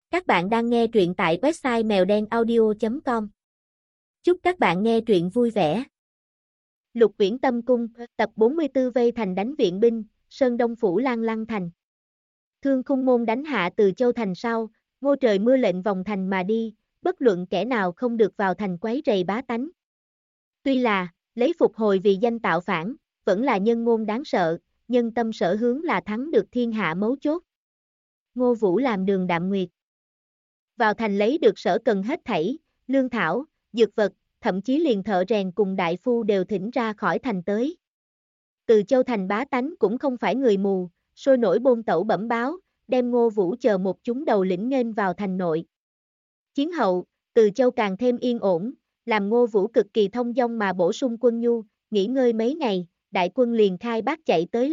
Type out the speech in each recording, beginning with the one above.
Các bạn đang nghe truyện tại website mèo đen audio.com. Chúc các bạn nghe truyện vui vẻ. Lục Uyển Tâm Cung, tập 44 vây thành đánh viện binh, Sơn Đông Phủ Lan Lăng Thành. Thương Khung Môn đánh hạ Từ Châu Thành sau, Ngô Trời Mưa lệnh vòng thành mà đi, bất luận kẻ nào không được vào thành quấy rầy bá tánh. Tuy là, lấy phục hồi vì danh tạo phản, vẫn là nhân ngôn đáng sợ, nhân tâm sở hướng là thắng được thiên hạ mấu chốt. Ngô Vũ làm Đường Đạm Nguyệt. Vào thành lấy được sở cần hết thảy, lương thảo, dược vật, thậm chí liền thợ rèn cùng đại phu đều thỉnh ra khỏi thành tới. Từ Châu thành bá tánh cũng không phải người mù, sôi nổi bôn tẩu bẩm báo, đem Ngô Vũ chờ một chúng đầu lĩnh nghênh vào thành nội. Chiến hậu, Từ Châu càng thêm yên ổn, làm Ngô Vũ cực kỳ thông dong mà bổ sung quân nhu, nghỉ ngơi mấy ngày, đại quân liền khai bác chạy tới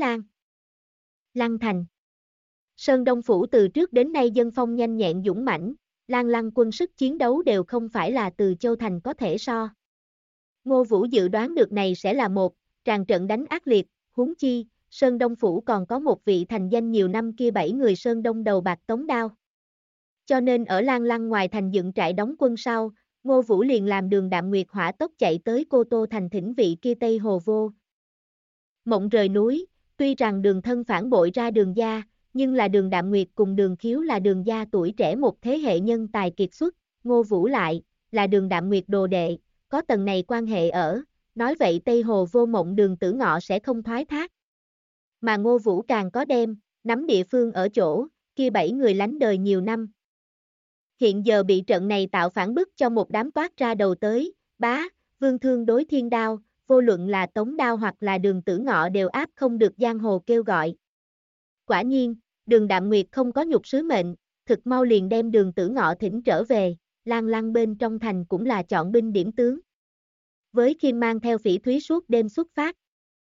Lăng Thành. Sơn Đông Phủ từ trước đến nay dân phong nhanh nhẹn dũng mãnh, Lan Lăng quân sức chiến đấu đều không phải là Từ Châu thành có thể so. Ngô Vũ dự đoán được này sẽ là một tràng trận đánh ác liệt, huống chi, Sơn Đông Phủ còn có một vị thành danh nhiều năm kia 7 người Sơn Đông đầu bạc tống đao. Cho nên ở Lan Lăng ngoài thành dựng trại đóng quân sau, Ngô Vũ liền làm Đường Đạm Nguyệt hỏa tốc chạy tới Cô Tô thành thỉnh vị kia Tây Hồ Vô. Mộng rời núi, tuy rằng Đường thân phản bội ra Đường gia, nhưng là Đường Đạm Nguyệt cùng Đường Khiếu là Đường gia tuổi trẻ một thế hệ nhân tài kiệt xuất, Ngô Vũ lại, là Đường Đạm Nguyệt đồ đệ, có tầng này quan hệ ở, nói vậy Tây Hồ Vô Mộng Đường Tử Ngọ sẽ không thoái thác. Mà Ngô Vũ càng có đem, nắm địa phương ở chỗ, kia 7 người lánh đời nhiều năm. Hiện giờ bị trận này tạo phản bức cho một đám toát ra đầu tới, bá, vương thương đối thiên đao, vô luận là Tống Đao hoặc là Đường Tử Ngọ đều áp không được giang hồ kêu gọi. Quả nhiên, Đường Đạm Nguyệt không có nhục sứ mệnh, thực mau liền đem Đường Tử Ngọ thỉnh trở về, Lan Lăng bên trong thành cũng là chọn binh điểm tướng. Với Khiêm mang theo Phỉ Thúy suốt đêm xuất phát.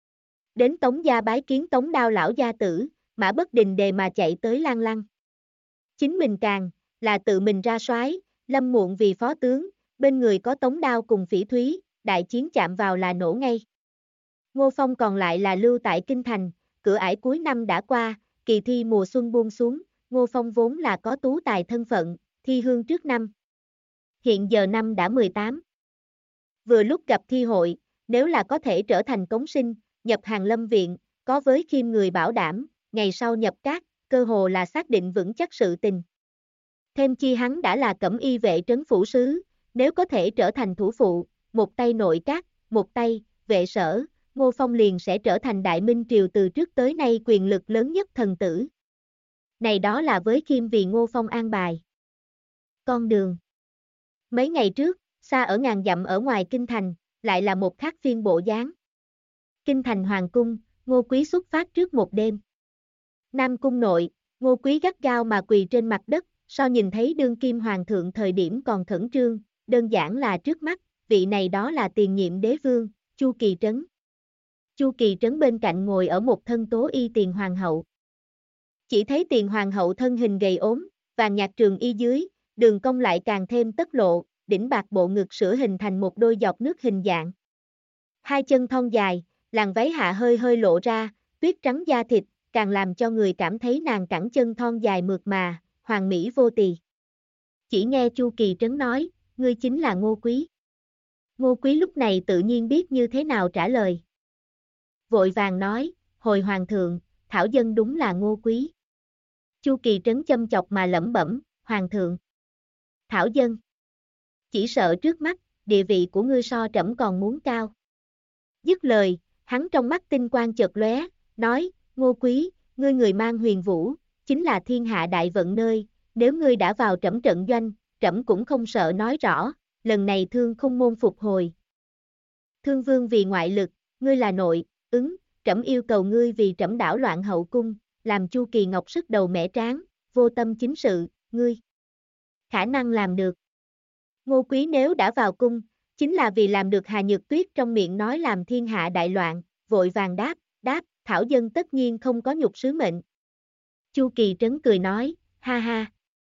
Đến Tống gia bái kiến Tống Đao lão gia tử, Mã Bất Đình đề mà chạy tới Lan Lăng. Chính mình càng, là tự mình ra soái, Lâm Muộn vì phó tướng, bên người có Tống Đao cùng Phỉ Thúy, đại chiến chạm vào là nổ ngay. Ngô Phong còn lại là lưu tại Kinh Thành, cửa ải cuối năm đã qua, kỳ thi mùa xuân buông xuống, Ngô Phong vốn là có tú tài thân phận, thi hương trước năm. Hiện giờ năm đã 18. Vừa lúc gặp thi hội, nếu là có thể trở thành cống sinh, nhập hàng lâm viện, có với Khiêm người bảo đảm, ngày sau nhập các, cơ hồ là xác định vững chắc sự tình. Thêm chi hắn đã là cẩm y vệ trấn phủ sứ, nếu có thể trở thành thủ phụ, một tay nội các, một tay, vệ sở, Ngô Phong liền sẽ trở thành Đại Minh Triều từ trước tới nay quyền lực lớn nhất thần tử. Này đó là với Khiêm vì Ngô Phong an bài. Con đường. Mấy ngày trước, xa ở ngàn dặm ở ngoài Kinh Thành, lại là một khác phiên bộ dáng. Kinh Thành Hoàng Cung, Ngô Quý xuất phát trước một đêm. Nam Cung nội, Ngô Quý gắt gao mà quỳ trên mặt đất, so nhìn thấy đương kim hoàng thượng thời điểm còn khẩn trương, đơn giản là trước mắt, vị này đó là tiền nhiệm đế vương, Chu Kỳ Trấn. Chu Kỳ Trấn bên cạnh ngồi ở một thân tố y Tiền Hoàng hậu. Chỉ thấy Tiền Hoàng hậu thân hình gầy ốm, vàng nhạt trường y dưới, đường cong lại càng thêm tất lộ, đỉnh bạc bộ ngực sữa hình thành một đôi giọt nước hình dạng. Hai chân thon dài, làn váy hạ hơi hơi lộ ra, tuyết trắng da thịt, càng làm cho người cảm thấy nàng cẳng chân thon dài mượt mà, hoàng mỹ vô tì. Chỉ nghe Chu Kỳ Trấn nói, ngươi chính là Ngô Quý. Ngô Quý lúc này tự nhiên biết như thế nào trả lời. Vội vàng nói, hồi hoàng thượng, thảo dân đúng là Ngô Quý. Chu Kỳ Trấn châm chọc mà lẩm bẩm, hoàng thượng. Thảo dân. Chỉ sợ trước mắt, địa vị của ngươi so trẫm còn muốn cao. Dứt lời, hắn trong mắt tinh quang chợt lóe, nói, Ngô Quý, ngươi người mang huyền vũ, chính là thiên hạ đại vận nơi, nếu ngươi đã vào trẫm trận doanh, trẫm cũng không sợ nói rõ, lần này Thương Khung Môn phục hồi. Thương Vương vì ngoại lực, ngươi là nội, ứng, trẫm yêu cầu ngươi vì trẫm đảo loạn hậu cung, làm Chu Kỳ Ngọc sức đầu mẻ tráng, vô tâm chính sự, ngươi khả năng làm được. Ngô Quý nếu đã vào cung, chính là vì làm được Hà Nhược Tuyết trong miệng nói làm thiên hạ đại loạn, vội vàng đáp, thảo dân tất nhiên không có nhục sứ mệnh. Chu Kỳ Trấn cười nói, ha ha.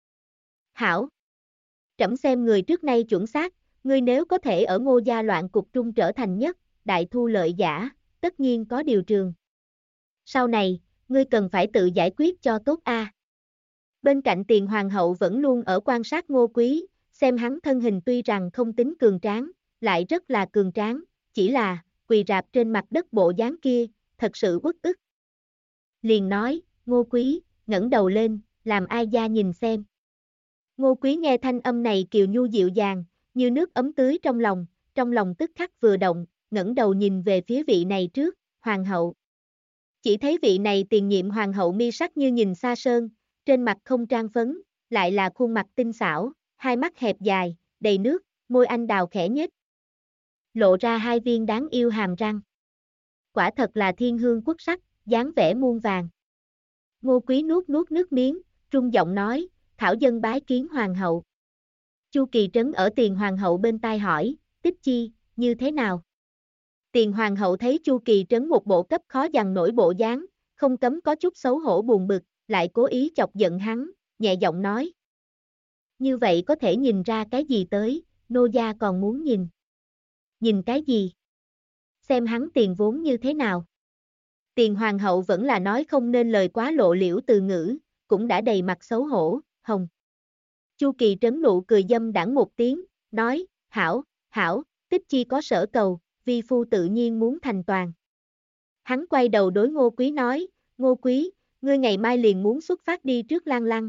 Hảo. Trẫm xem người trước nay chuẩn xác, ngươi nếu có thể ở Ngô gia loạn cục trung trở thành nhất, đại thu lợi giả, tất nhiên có điều trường. Sau này, ngươi cần phải tự giải quyết cho tốt a. Bên cạnh Tiền Hoàng hậu vẫn luôn ở quan sát Ngô Quý, xem hắn thân hình tuy rằng không tính cường tráng, lại rất là cường tráng, chỉ là, quỳ rạp trên mặt đất bộ dáng kia, thật sự uất ức. Liền nói, Ngô Quý, ngẩng đầu lên, làm ai gia nhìn xem. Ngô Quý nghe thanh âm này kiều nhu dịu dàng, như nước ấm tưới trong lòng tức khắc vừa động, ngẩng đầu nhìn về phía vị này trước, hoàng hậu. Chỉ thấy vị này tiền nhiệm hoàng hậu mi sắc như nhìn xa sơn, trên mặt không trang phấn, lại là khuôn mặt tinh xảo, hai mắt hẹp dài, đầy nước, môi anh đào khẽ nhếch. Lộ ra hai viên đáng yêu hàm răng. Quả thật là thiên hương quốc sắc, dáng vẻ muôn vàng. Ngô Quý nuốt nước miếng, trung giọng nói, thảo dân bái kiến hoàng hậu. Chu Kỳ Trấn ở Tiền Hoàng hậu bên tai hỏi, Tích Chi, như thế nào? Tiền Hoàng hậu thấy Chu Kỳ Trấn một bộ cấp khó dằn nổi bộ dáng, không cấm có chút xấu hổ buồn bực, lại cố ý chọc giận hắn, nhẹ giọng nói. Như vậy có thể nhìn ra cái gì tới, nô gia còn muốn nhìn. Nhìn cái gì? Xem hắn tiền vốn như thế nào? Tiền Hoàng hậu vẫn là nói không nên lời quá lộ liễu từ ngữ, cũng đã đầy mặt xấu hổ, hồng. Chu Kỳ Trấn nụ cười dâm đãng một tiếng, nói, hảo, Tích Chi có sở cầu, vi phu tự nhiên muốn thành toàn. Hắn quay đầu đối Ngô Quý nói, Ngô Quý, ngươi ngày mai liền muốn xuất phát đi trước Lan Lăng.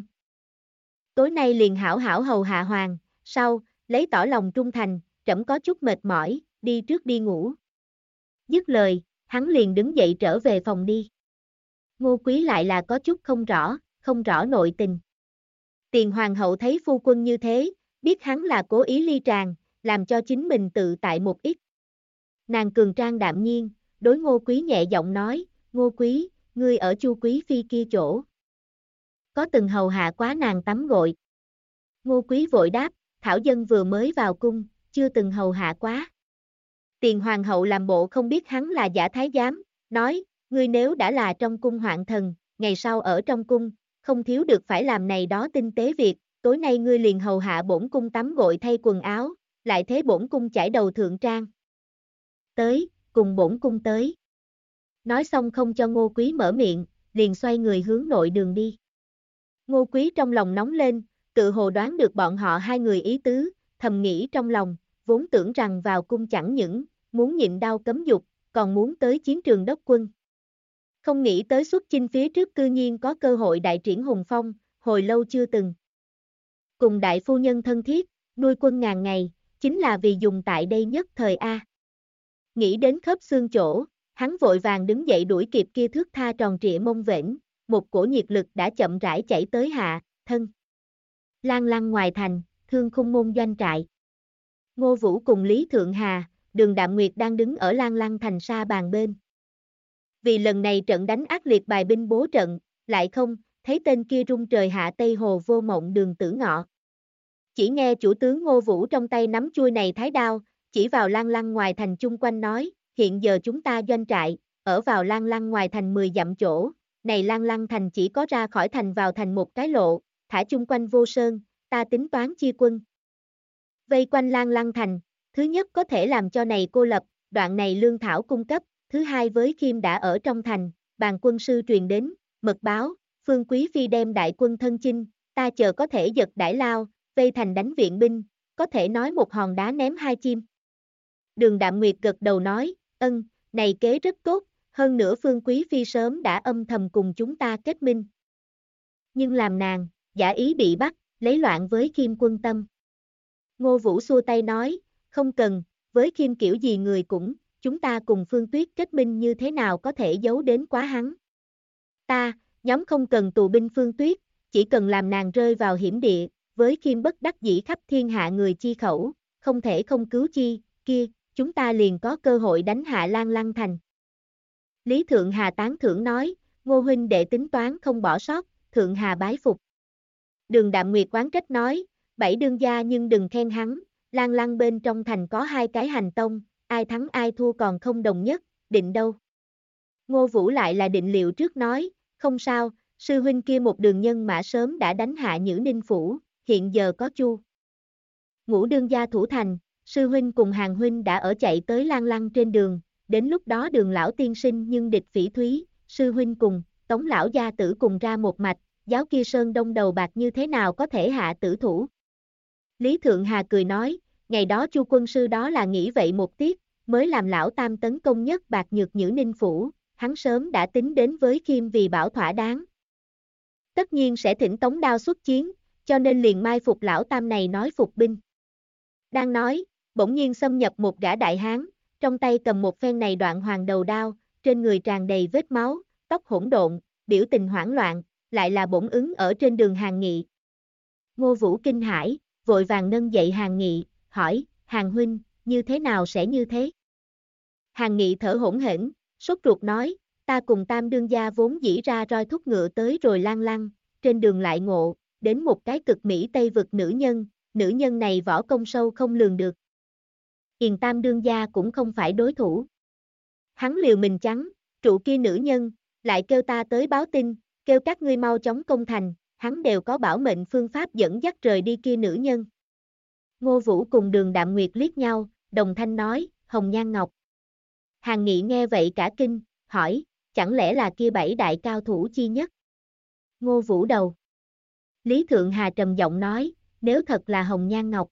Tối nay liền hảo hầu hạ hoàng, sau, lấy tỏ lòng trung thành, trẫm có chút mệt mỏi, đi trước đi ngủ. Dứt lời, hắn liền đứng dậy trở về phòng đi. Ngô Quý lại là có chút không rõ nội tình. Tiền Hoàng hậu thấy phu quân như thế, biết hắn là cố ý ly tràng, làm cho chính mình tự tại một ít. Nàng cường trang đạm nhiên, đối Ngô Quý nhẹ giọng nói, Ngô Quý, ngươi ở Chu Quý phi kia chỗ. Có từng hầu hạ quá nàng tắm gội. Ngô Quý vội đáp, thảo dân vừa mới vào cung, chưa từng hầu hạ quá. Tiền Hoàng hậu làm bộ không biết hắn là giả thái giám, nói, ngươi nếu đã là trong cung hoạn thần, ngày sau ở trong cung, không thiếu được phải làm này đó tinh tế việc, tối nay ngươi liền hầu hạ bổn cung tắm gội thay quần áo, lại thế bổn cung chải đầu thượng trang. Tới, cùng bổn cung tới. Nói xong không cho Ngô Quý mở miệng, liền xoay người hướng nội đường đi. Ngô Quý trong lòng nóng lên, tự hồ đoán được bọn họ hai người ý tứ, thầm nghĩ trong lòng, vốn tưởng rằng vào cung chẳng những muốn nhịn đau cấm dục, còn muốn tới chiến trường đốc quân. Không nghĩ tới xuất chinh phía trước cư nhiên có cơ hội đại triển hùng phong, hồi lâu chưa từng. Cùng đại phu nhân thân thiết, nuôi quân ngàn ngày, chính là vì dùng tại đây nhất thời A. Nghĩ đến khớp xương chỗ, hắn vội vàng đứng dậy đuổi kịp kia thước tha tròn trịa mông vểnh, một cổ nhiệt lực đã chậm rãi chảy tới hạ, thân. Lan Lăng ngoài thành, Thương Khung môn doanh trại. Ngô Vũ cùng Lý Thượng Hà, Đường Đạm Nguyệt đang đứng ở Lan Lăng thành sa bàn bên. Vì lần này trận đánh ác liệt bài binh bố trận, lại không, thấy tên kia rung trời hạ Tây Hồ vô mộng Đường Tử Ngọ. Chỉ nghe chủ tướng Ngô Vũ trong tay nắm chuôi này thái đao, chỉ vào Lan Lăng ngoài thành chung quanh nói, hiện giờ chúng ta doanh trại, ở vào Lan Lăng ngoài thành 10 dặm chỗ, này Lan Lăng thành chỉ có ra khỏi thành vào thành một cái lộ, thả chung quanh vô sơn, ta tính toán chia quân. Vây quanh Lan Lăng thành, thứ nhất có thể làm cho này cô lập, đoạn này lương thảo cung cấp, thứ hai với Khiêm đã ở trong thành, bàn quân sư truyền đến, mật báo, Phương Quý Phi đem đại quân thân chinh, ta chờ có thể giật đãi lao, vây thành đánh viện binh, có thể nói một hòn đá ném hai chim. Đường Đạm Nguyệt gật đầu nói, này kế rất tốt, hơn nữa Phương Quý Phi sớm đã âm thầm cùng chúng ta kết minh. Nhưng làm nàng, giả ý bị bắt, lấy loạn với Khiêm quân tâm. Ngô Vũ xua tay nói, không cần, với Khiêm kiểu gì người cũng, chúng ta cùng Phương Tuyết kết minh như thế nào có thể giấu đến quá hắn. Nhóm không cần tù binh Phương Tuyết, chỉ cần làm nàng rơi vào hiểm địa, với Khiêm bất đắc dĩ khắp thiên hạ người chi khẩu, không thể không cứu chi, kia, chúng ta liền có cơ hội đánh hạ Lan Lăng thành. Lý Thượng Hà tán thưởng nói, Ngô huynh đệ tính toán không bỏ sót, Thượng Hà bái phục. Đường Đạm Nguyệt oán trách nói, bảy đương gia nhưng đừng khen hắn, Lan Lăng bên trong thành có hai cái hành tông, ai thắng ai thua còn không đồng nhất, định đâu. Ngô Vũ lại là định liệu trước nói, không sao, sư huynh kia một đường nhân mã sớm đã đánh hạ Nhữ Ninh Phủ, hiện giờ có Chu Ngũ đương gia thủ thành, sư huynh cùng Hàng huynh đã ở chạy tới Lan Lăng trên đường, đến lúc đó Đường lão tiên sinh nhưng địch phỉ thúy, sư huynh cùng Tống lão gia tử cùng ra một mạch, giáo kia Sơn Đông đầu bạc như thế nào có thể hạ tử thủ. Lý Thượng Hà cười nói, ngày đó Chu quân sư đó là nghĩ vậy một tiết, mới làm lão tam tấn công nhất bạc nhược Nhữ Ninh Phủ, hắn sớm đã tính đến với Khiêm vì bảo thỏa đáng. Tất nhiên sẽ thỉnh Tống Đao xuất chiến, cho nên liền mai phục lão tam này nói phục binh. Đang nói, bỗng nhiên xâm nhập một gã đại hán, trong tay cầm một phen này đoạn hoàng đầu đao, trên người tràn đầy vết máu, tóc hỗn độn, biểu tình hoảng loạn, lại là bổn ứng ở trên đường Hàn Nghị. Ngô Vũ kinh hãi, vội vàng nâng dậy Hàn Nghị, hỏi, Hàn huynh, như thế nào sẽ như thế? Hàn Nghị thở hổn hển, sốt ruột nói, ta cùng Tam đương gia vốn dĩ ra roi thúc ngựa tới rồi lang lăng, trên đường lại ngộ, đến một cái cực Mỹ Tây vực nữ nhân này võ công sâu không lường được. Hiền Tam đương gia cũng không phải đối thủ. Hắn liều mình trắng, trụ kia nữ nhân, lại kêu ta tới báo tin, kêu các ngươi mau chóng công thành, hắn đều có bảo mệnh phương pháp dẫn dắt rời đi kia nữ nhân. Ngô Vũ cùng Đường Đạm Nguyệt liếc nhau, đồng thanh nói, Hồng Nhan Ngọc. Hàn Nghị nghe vậy cả kinh, hỏi, chẳng lẽ là kia bảy đại cao thủ chi nhất? Ngô Vũ đầu. Lý Thượng Hà trầm giọng nói, nếu thật là Hồng Nhan Ngọc,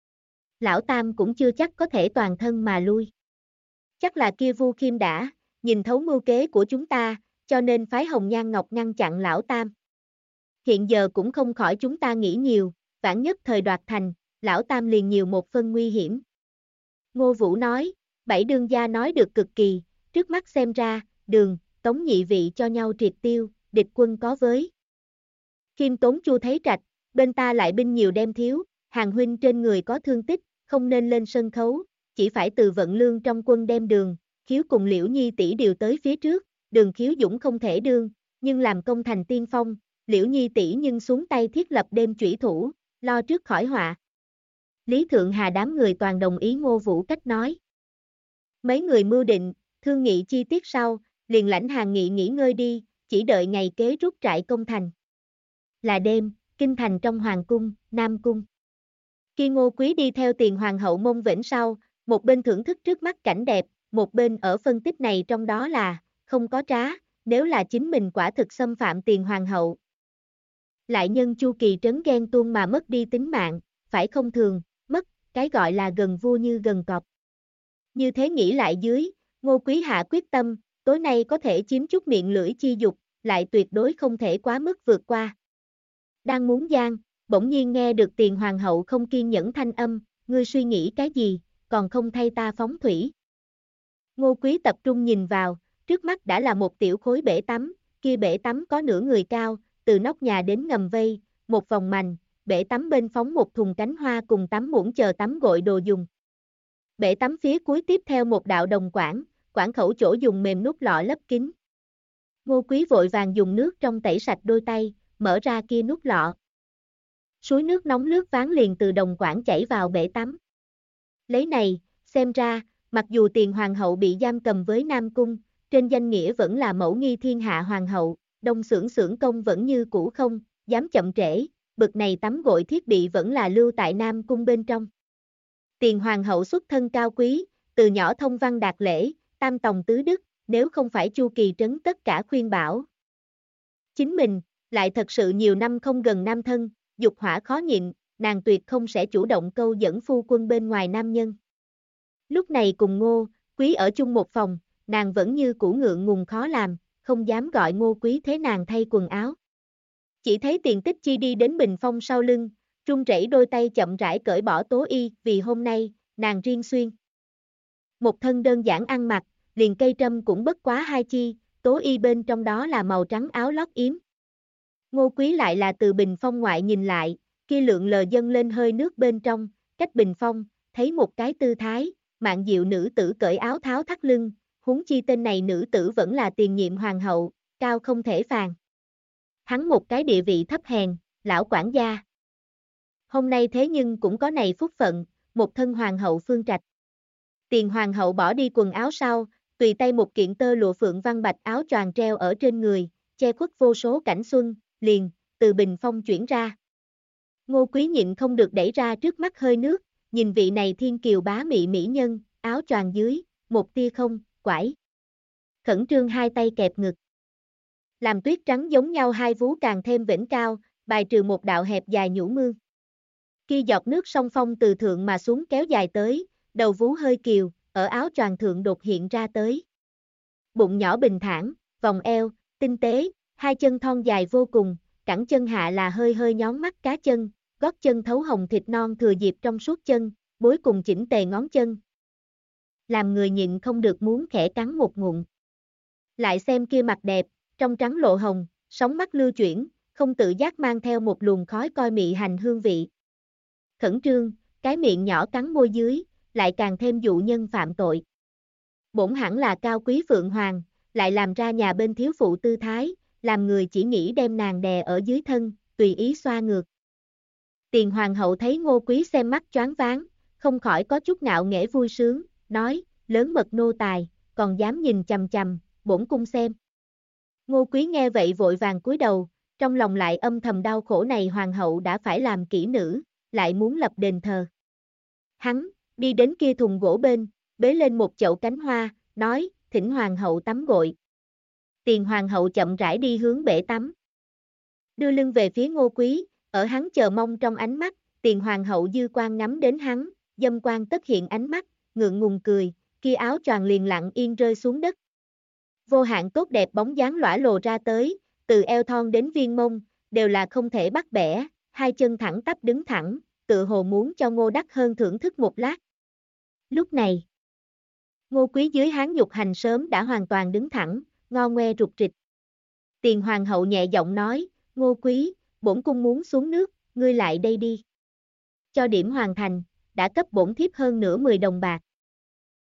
lão tam cũng chưa chắc có thể toàn thân mà lui. Chắc là kia Vu Khiêm đã nhìn thấu mưu kế của chúng ta, cho nên phái Hồng Nhan Ngọc ngăn chặn lão tam. Hiện giờ cũng không khỏi chúng ta nghĩ nhiều, vãn nhất thời đoạt thành, lão tam liền nhiều một phân nguy hiểm. Ngô Vũ nói, bảy đương gia nói được cực kỳ, trước mắt xem ra, Đường, Tống nhị vị cho nhau triệt tiêu, địch quân có với. Khiêm Tốn Chu thấy trạch, bên ta lại binh nhiều đem thiếu, Hàn huynh trên người có thương tích, không nên lên sân khấu, chỉ phải từ Vận Lương trong quân đem Đường, Khiếu cùng Liễu Nhi tỷ điều tới phía trước, Đường Khiếu dũng không thể đương, nhưng làm công thành tiên phong, Liễu Nhi tỷ nhưng xuống tay thiết lập đêm chủy thủ, lo trước khỏi họa. Lý Thượng Hà đám người toàn đồng ý Ngô Vũ cách nói. Mấy người mưu định, thương nghị chi tiết sau, liền lãnh Hàn Nghị nghỉ ngơi đi, chỉ đợi ngày kế rút trại công thành. Là đêm, kinh thành trong hoàng cung, Nam cung. Khi Ngô Quý đi theo Tiền hoàng hậu Mông Vĩnh sau, một bên thưởng thức trước mắt cảnh đẹp, một bên ở phân tích này trong đó là, không có trá, nếu là chính mình quả thực xâm phạm Tiền hoàng hậu. Lại nhân Chu Kỳ trấn ghen tuông mà mất đi tính mạng, phải không thường, mất, cái gọi là gần vua như gần cọp. Như thế nghĩ lại dưới, Ngô Quý hạ quyết tâm, tối nay có thể chiếm chút miệng lưỡi chi dục, lại tuyệt đối không thể quá mức vượt qua. Đang muốn gian, bỗng nhiên nghe được Tiền hoàng hậu không kiên nhẫn thanh âm, ngươi suy nghĩ cái gì, còn không thay ta phóng thủy. Ngô Quý tập trung nhìn vào, trước mắt đã là một tiểu khối bể tắm, kia bể tắm có nửa người cao, từ nóc nhà đến ngầm vây, một vòng mành, bể tắm bên phóng một thùng cánh hoa cùng tắm muỗng chờ tắm gội đồ dùng. Bể tắm phía cuối tiếp theo một đạo đồng quản, quản khẩu chỗ dùng mềm nút lọ lấp kín. Ngô Quý vội vàng dùng nước trong tẩy sạch đôi tay, mở ra kia nút lọ. Suối nước nóng lướt ván liền từ đồng quản chảy vào bể tắm. Lấy này, xem ra, mặc dù Tiền hoàng hậu bị giam cầm với Nam cung, trên danh nghĩa vẫn là mẫu nghi thiên hạ hoàng hậu, Đông xưởng công vẫn như cũ không, dám chậm trễ, bực này tắm gội thiết bị vẫn là lưu tại Nam cung bên trong. Tiền hoàng hậu xuất thân cao quý, từ nhỏ thông văn đạt lễ, tam tòng tứ đức, nếu không phải Chu Kỳ trấn tất cả khuyên bảo. Chính mình, lại thật sự nhiều năm không gần nam thân, dục hỏa khó nhịn, nàng tuyệt không sẽ chủ động câu dẫn phu quân bên ngoài nam nhân. Lúc này cùng Ngô Quý ở chung một phòng, nàng vẫn như cũ ngượng ngùng khó làm, không dám gọi Ngô Quý thế nàng thay quần áo. Chỉ thấy Tiền Tích Chi đi đến bình phong sau lưng, run rẩy đôi tay chậm rãi cởi bỏ tố y, vì hôm nay, nàng riêng xuyên. Một thân đơn giản ăn mặc, liền cây trâm cũng bất quá hai chi, tố y bên trong đó là màu trắng áo lót yếm. Ngô Quý lại là từ bình phong ngoại nhìn lại, kia lượng lờ dâng lên hơi nước bên trong, cách bình phong, thấy một cái tư thái, mạn diệu nữ tử cởi áo tháo thắt lưng, huống chi tên này nữ tử vẫn là tiền nhiệm hoàng hậu, cao không thể phàn. Hắn một cái địa vị thấp hèn, lão quản gia. Hôm nay thế nhưng cũng có này phúc phận, một thân hoàng hậu phương trạch. Tiền hoàng hậu bỏ đi quần áo sau, tùy tay một kiện tơ lụa phượng văn bạch áo choàng treo ở trên người, che khuất vô số cảnh xuân, liền, từ bình phong chuyển ra. Ngô Quý nhịn không được đẩy ra trước mắt hơi nước, nhìn vị này thiên kiều bá mị mỹ nhân, áo choàng dưới, một tia không, quải. Khẩn trương hai tay kẹp ngực. Làm tuyết trắng giống nhau hai vú càng thêm vĩnh cao, bài trừ một đạo hẹp dài nhũ mương. Khi giọt nước sông Phong từ thượng mà xuống kéo dài tới, đầu vú hơi kiều, ở áo choàng thượng đột hiện ra tới. Bụng nhỏ bình thản, vòng eo, tinh tế, hai chân thon dài vô cùng, cẳng chân hạ là hơi hơi nhón mắt cá chân, gót chân thấu hồng thịt non thừa dịp trong suốt chân, bối cùng chỉnh tề ngón chân. Làm người nhịn không được muốn khẽ cắn một ngụm. Lại xem kia mặt đẹp, trong trắng lộ hồng, sóng mắt lưu chuyển, không tự giác mang theo một luồng khói coi mị hành hương vị. Khẩn trương, cái miệng nhỏ cắn môi dưới, lại càng thêm dụ nhân phạm tội. Bổn hẳn là cao quý phượng hoàng, lại làm ra nhà bên thiếu phụ tư thái, làm người chỉ nghĩ đem nàng đè ở dưới thân, tùy ý xoa ngược. Tiền hoàng hậu thấy Ngô Quý xem mắt choáng váng, không khỏi có chút ngạo nghễ vui sướng, nói, lớn mật nô tài, còn dám nhìn chằm chằm, bổn cung xem. Ngô Quý nghe vậy vội vàng cúi đầu, trong lòng lại âm thầm đau khổ này hoàng hậu đã phải làm kỹ nữ, lại muốn lập đền thờ. Hắn, đi đến kia thùng gỗ bên, bế lên một chậu cánh hoa, nói, thỉnh hoàng hậu tắm gội. Tiền hoàng hậu chậm rãi đi hướng bể tắm. Đưa lưng về phía Ngô Quý, ở hắn chờ mong trong ánh mắt, tiền hoàng hậu dư quan ngắm đến hắn, dâm quan tất hiện ánh mắt, ngượng ngùng cười, kia áo choàng liền lặng yên rơi xuống đất. Vô hạn tốt đẹp bóng dáng lõa lồ ra tới, từ eo thon đến viên mông, đều là không thể bắt bẻ, hai chân thẳng tắp đứng thẳng, tự hồ muốn cho Ngô Đắc Hơn thưởng thức một lát. Lúc này, Ngô Quý dưới hán nhục hành sớm đã hoàn toàn đứng thẳng, ngo ngoe rụt rịch. Tiền hoàng hậu nhẹ giọng nói, Ngô Quý, bổn cung muốn xuống nước, ngươi lại đây đi. Cho điểm hoàn thành, đã cấp bổn thiếp hơn nửa 10 đồng bạc.